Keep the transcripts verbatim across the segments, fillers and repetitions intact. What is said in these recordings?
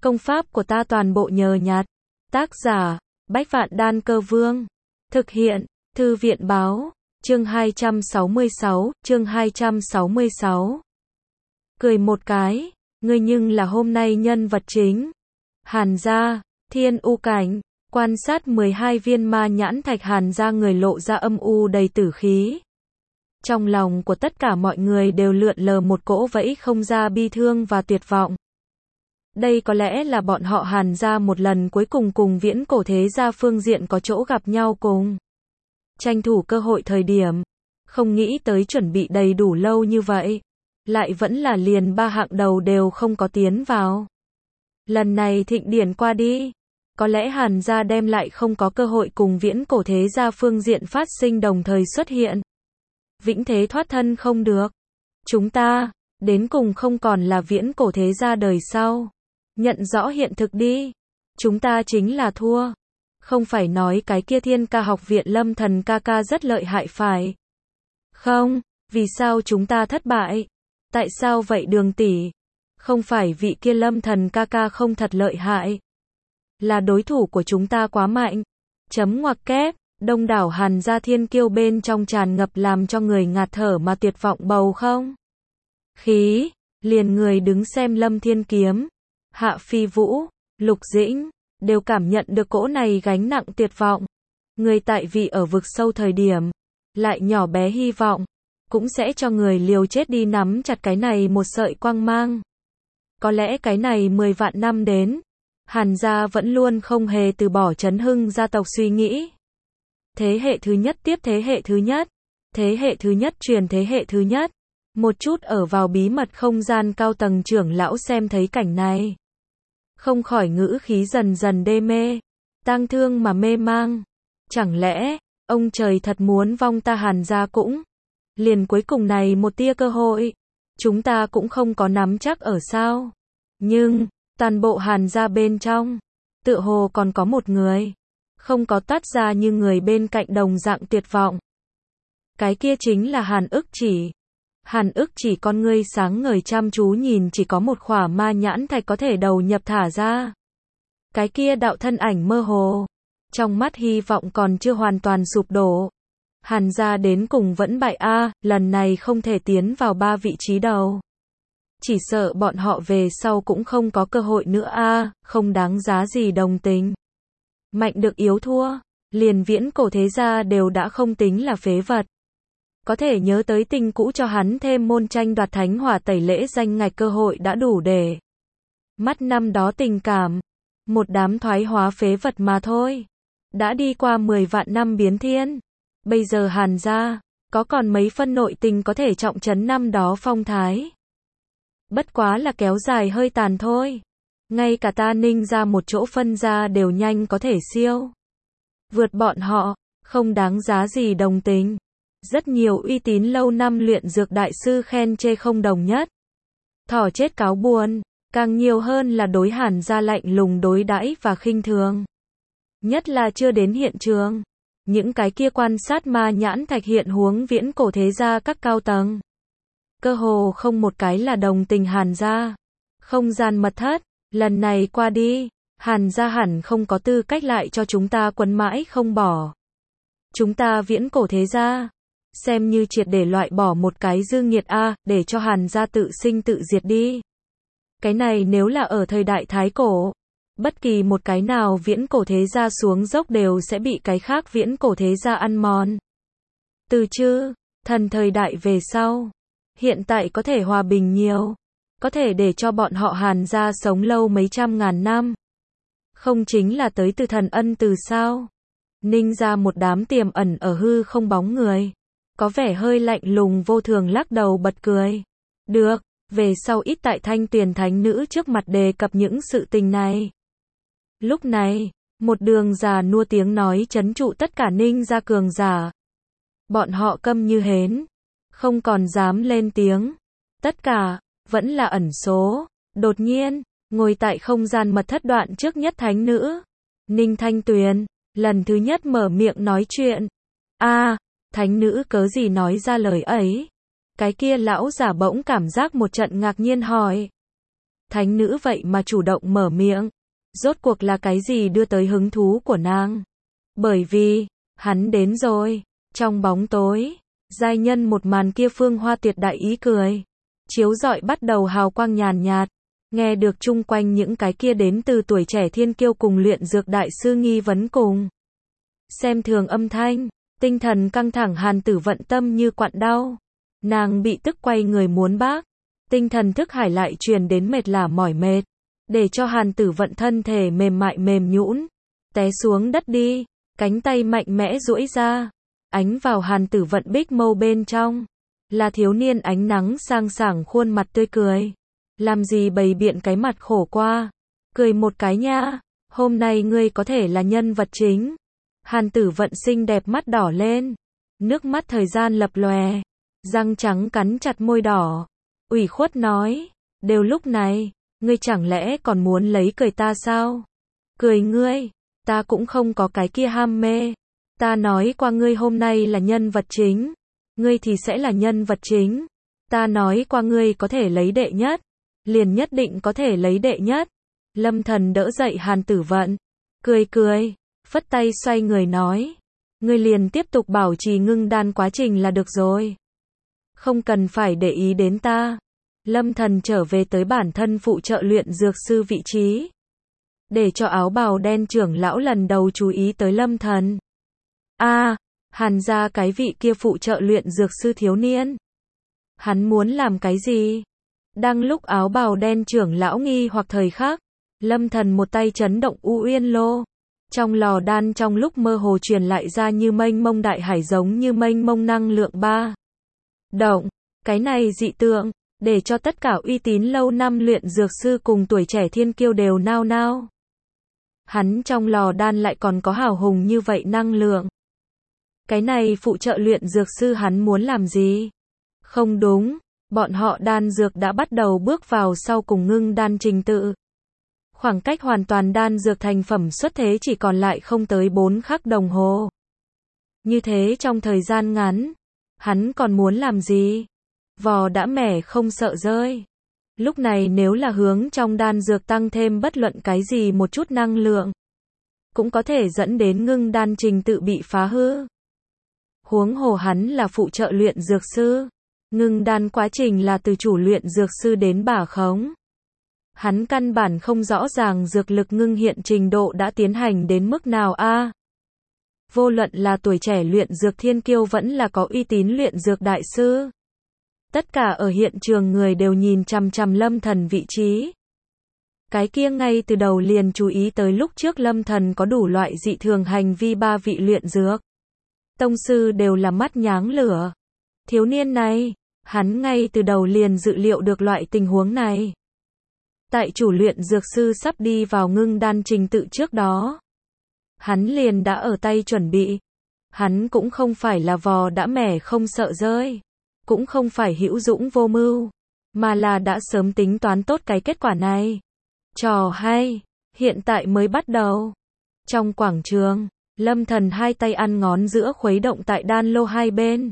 Công pháp của ta toàn bộ nhờ nhặt. Tác giả, Bách Vạn Đan Cơ Vương. Thực hiện, Thư viện Báo. Chương hai trăm sáu mươi sáu, chương hai trăm sáu mươi sáu. Cười một cái, ngươi nhưng là hôm nay nhân vật chính. Hàn gia, Thiên U cảnh, quan sát mười hai viên ma nhãn thạch Hàn gia người lộ ra âm u đầy tử khí. Trong lòng của tất cả mọi người đều lượn lờ một cỗ vẫy không ra bi thương và tuyệt vọng. Đây có lẽ là bọn họ Hàn gia một lần cuối cùng cùng viễn cổ thế gia phương diện có chỗ gặp nhau cùng. Tranh thủ cơ hội thời điểm, không nghĩ tới chuẩn bị đầy đủ lâu như vậy, lại vẫn là liền ba hạng đầu đều không có tiến vào. Lần này thịnh điển qua đi, có lẽ Hàn gia đem lại không có cơ hội cùng viễn cổ thế gia phương diện phát sinh đồng thời xuất hiện. Vĩnh thế thoát thân không được. Chúng ta, đến cùng không còn là viễn cổ thế gia đời sau. Nhận rõ hiện thực đi. Chúng ta chính là thua. Không phải nói cái kia Thiên Ca học viện Lâm Thần ca ca rất lợi hại phải. Không, vì sao chúng ta thất bại? Tại sao vậy Đường tỷ? Không phải vị kia Lâm Thần ca ca không thật lợi hại. Là đối thủ của chúng ta quá mạnh. Chấm ngoặc kép, đông đảo Hàn gia thiên kiêu bên trong tràn ngập làm cho người ngạt thở mà tuyệt vọng bầu không. Khí, liền người đứng xem Lâm Thiên Kiếm, Hạ Phi Vũ, Lục Dĩnh, đều cảm nhận được cỗ này gánh nặng tuyệt vọng. Người tại vị ở vực sâu thời điểm, lại nhỏ bé hy vọng, cũng sẽ cho người liều chết đi nắm chặt cái này một sợi quang mang. Có lẽ cái này mười vạn năm đến, Hàn gia vẫn luôn không hề từ bỏ chấn hưng gia tộc suy nghĩ. Thế hệ thứ nhất tiếp thế hệ thứ nhất, thế hệ thứ nhất truyền thế hệ thứ nhất. Một chút ở vào bí mật không gian cao tầng trưởng lão xem thấy cảnh này, không khỏi ngữ khí dần dần đê mê, tang thương mà mê mang. Chẳng lẽ, ông trời thật muốn vong ta Hàn gia cũng? Liền cuối cùng này một tia cơ hội, chúng ta cũng không có nắm chắc ở sao? Nhưng, toàn bộ Hàn gia bên trong, tựa hồ còn có một người, không có toát ra như người bên cạnh đồng dạng tuyệt vọng. Cái kia chính là Hàn Ức Chỉ. Hàn Ức Chỉ con ngươi sáng ngời chăm chú nhìn chỉ có một khỏa ma nhãn thạch có thể đầu nhập thả ra. Cái kia đạo thân ảnh mơ hồ, trong mắt hy vọng còn chưa hoàn toàn sụp đổ. Hàn gia đến cùng vẫn bại a, lần này không thể tiến vào ba vị trí đầu. Chỉ sợ bọn họ về sau cũng không có cơ hội nữa a, không đáng giá gì đồng tình. Mạnh được yếu thua, liền viễn cổ thế gia đều đã không tính là phế vật. Có thể nhớ tới tình cũ cho hắn thêm môn tranh đoạt thánh hỏa tẩy lễ danh ngạch cơ hội đã đủ để mắt năm đó tình cảm. Một đám thoái hóa phế vật mà thôi. Đã đi qua mười vạn năm biến thiên. Bây giờ Hàn gia, có còn mấy phân nội tình có thể trọng trấn năm đó phong thái. Bất quá là kéo dài hơi tàn thôi. Ngay cả ta Ninh ra một chỗ phân ra đều nhanh có thể siêu vượt bọn họ, không đáng giá gì đồng tình. Rất nhiều uy tín lâu năm luyện dược đại sư khen chê không đồng nhất. Thỏ chết cáo buồn, càng nhiều hơn là đối Hàn gia lạnh lùng đối đãi và khinh thường. Nhất là chưa đến hiện trường, những cái kia quan sát ma nhãn thạch hiện huống viễn cổ thế gia các cao tầng. Cơ hồ không một cái là đồng tình Hàn gia. Không gian mật thất, lần này qua đi, Hàn gia hẳn không có tư cách lại cho chúng ta quấn mãi không bỏ. Chúng ta viễn cổ thế gia, xem như triệt để loại bỏ một cái dư nghiệt a, để cho Hàn gia tự sinh tự diệt đi. Cái này nếu là ở thời đại thái cổ, bất kỳ một cái nào viễn cổ thế gia xuống dốc đều sẽ bị cái khác viễn cổ thế gia ăn mòn. Từ chư, thần thời đại về sau, hiện tại có thể hòa bình nhiều, có thể để cho bọn họ Hàn gia sống lâu mấy trăm ngàn năm. Không chính là tới từ thần ân từ sao? Ninh ra một đám tiềm ẩn ở hư không bóng người. Có vẻ hơi lạnh lùng vô thường lắc đầu bật cười. Được, về sau ít tại Thanh Tuyền thánh nữ trước mặt đề cập những sự tình này. Lúc này, một đường già nua tiếng nói trấn trụ tất cả Ninh gia cường giả. Bọn họ câm như hến, không còn dám lên tiếng. Tất cả, vẫn là ẩn số. Đột nhiên, ngồi tại không gian mật thất đoạn trước nhất thánh nữ. Ninh Thanh Tuyền, lần thứ nhất mở miệng nói chuyện. A, thánh nữ cớ gì nói ra lời ấy? Cái kia lão giả bỗng cảm giác một trận ngạc nhiên hỏi. thánh nữ vậy mà chủ động mở miệng. Rốt cuộc là cái gì đưa tới hứng thú của nàng? Bởi vì, hắn đến rồi. Trong bóng tối, giai nhân một màn kia phương hoa tuyệt đại ý cười. Chiếu rọi bắt đầu hào quang nhàn nhạt. Nghe được chung quanh những cái kia đến từ tuổi trẻ thiên kiêu cùng luyện dược đại sư nghi vấn cùng. Xem thường âm thanh, tinh thần căng thẳng Hàn Tử Vận tâm như quặn đau. Nàng bị tức quay người muốn bác. Tinh thần thức hải lại truyền đến mệt lả mỏi mệt. Để cho Hàn Tử Vận thân thể mềm mại mềm nhũn, té xuống đất đi, cánh tay mạnh mẽ duỗi ra, ánh vào Hàn Tử Vận bích mâu bên trong, là thiếu niên ánh nắng sang sảng khuôn mặt tươi cười. Làm gì bày biện cái mặt khổ qua, cười một cái nha, hôm nay ngươi có thể là nhân vật chính. Hàn Tử Vận xinh đẹp mắt đỏ lên, nước mắt thời gian lập lòe, răng trắng cắn chặt môi đỏ, ủy khuất nói, đều lúc này, ngươi chẳng lẽ còn muốn lấy cười ta sao? Cười ngươi, ta cũng không có cái kia ham mê. Ta nói qua ngươi hôm nay là nhân vật chính, ngươi thì sẽ là nhân vật chính. Ta nói qua ngươi có thể lấy đệ nhất, liền nhất định có thể lấy đệ nhất. Lâm Thần đỡ dậy Hàn Tử Vận, cười cười, phất tay xoay người nói, ngươi liền tiếp tục bảo trì ngưng đan quá trình là được rồi. Không cần phải để ý đến ta. Lâm Thần trở về tới bản thân phụ trợ luyện dược sư vị trí. Để cho áo bào đen trưởng lão lần đầu chú ý tới Lâm Thần. A, à, Hàn gia cái vị kia phụ trợ luyện dược sư thiếu niên. Hắn muốn làm cái gì? Đang lúc áo bào đen trưởng lão nghi hoặc thời khắc, Lâm Thần một tay chấn động U Uyên Lô. Trong lò đan trong lúc mơ hồ truyền lại ra như mênh mông đại hải giống như mênh mông năng lượng ba. Động, cái này dị tượng, để cho tất cả uy tín lâu năm luyện dược sư cùng tuổi trẻ thiên kiêu đều nao nao. Hắn trong lò đan lại còn có hào hùng như vậy năng lượng. Cái này phụ trợ luyện dược sư hắn muốn làm gì? Không đúng, bọn họ đan dược đã bắt đầu bước vào sau cùng ngưng đan trình tự. Khoảng cách hoàn toàn đan dược thành phẩm xuất thế chỉ còn lại không tới bốn khắc đồng hồ. Như thế trong thời gian ngắn, hắn còn muốn làm gì? Vò đã mẻ không sợ rơi. Lúc này nếu là hướng trong đan dược tăng thêm bất luận cái gì một chút năng lượng, cũng có thể dẫn đến ngưng đan trình tự bị phá hư. Huống hồ hắn là phụ trợ luyện dược sư. Ngưng đan quá trình là từ chủ luyện dược sư đến bả khống. Hắn căn bản không rõ ràng dược lực ngưng hiện trình độ đã tiến hành đến mức nào a. À, vô luận là tuổi trẻ luyện dược thiên kiêu vẫn là có uy tín luyện dược đại sư. Tất cả ở hiện trường người đều nhìn chằm chằm Lâm Thần vị trí. Cái kia ngay từ đầu liền chú ý tới lúc trước Lâm Thần có đủ loại dị thường hành vi ba vị luyện dược tông sư đều là mắt nháng lửa. Thiếu niên này, hắn ngay từ đầu liền dự liệu được loại tình huống này. Tại chủ luyện dược sư sắp đi vào ngưng đan trình tự trước đó, hắn liền đã ở tay chuẩn bị. Hắn cũng không phải là vò đã mẻ không sợ rơi, cũng không phải hữu dũng vô mưu, mà là đã sớm tính toán tốt cái kết quả này. Trò hay, hiện tại mới bắt đầu. Trong quảng trường, Lâm Thần hai tay ăn ngón giữa khuấy động tại đan lô hai bên.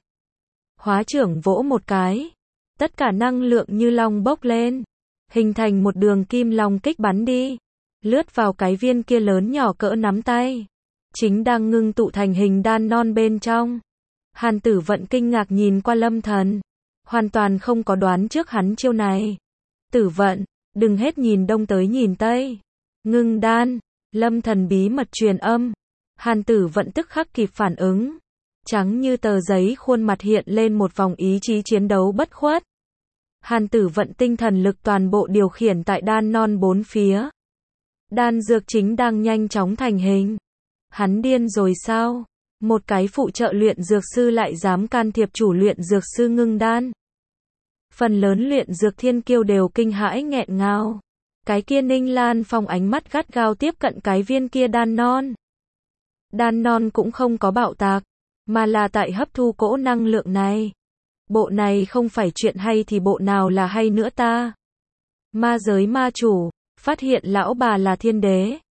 Hóa trưởng vỗ một cái, tất cả năng lượng như long bốc lên, hình thành một đường kim long kích bắn đi, lướt vào cái viên kia lớn nhỏ cỡ nắm tay, chính đang ngưng tụ thành hình đan non bên trong. Hàn Tử Vận kinh ngạc nhìn qua Lâm Thần, hoàn toàn không có đoán trước hắn chiêu này. Tử Vận, đừng hết nhìn đông tới nhìn tây. Ngưng đan, Lâm Thần bí mật truyền âm. Hàn Tử Vận tức khắc kịp phản ứng. Trắng như tờ giấy khuôn mặt hiện lên một vòng ý chí chiến đấu bất khuất. Hàn Tử Vận tinh thần lực toàn bộ điều khiển tại đan non bốn phía. Đan dược chính đang nhanh chóng thành hình. Hắn điên rồi sao? Một cái phụ trợ luyện dược sư lại dám can thiệp chủ luyện dược sư ngưng đan. Phần lớn luyện dược thiên kiêu đều kinh hãi nghẹn ngào. Cái kia Ninh Lan Phong ánh mắt gắt gao tiếp cận cái viên kia đan non. Đan non cũng không có bạo tạc, mà là tại hấp thu cỗ năng lượng này. Bộ này không phải chuyện hay thì bộ nào là hay nữa ta? Ma giới ma chủ, phát hiện lão bà là thiên đế.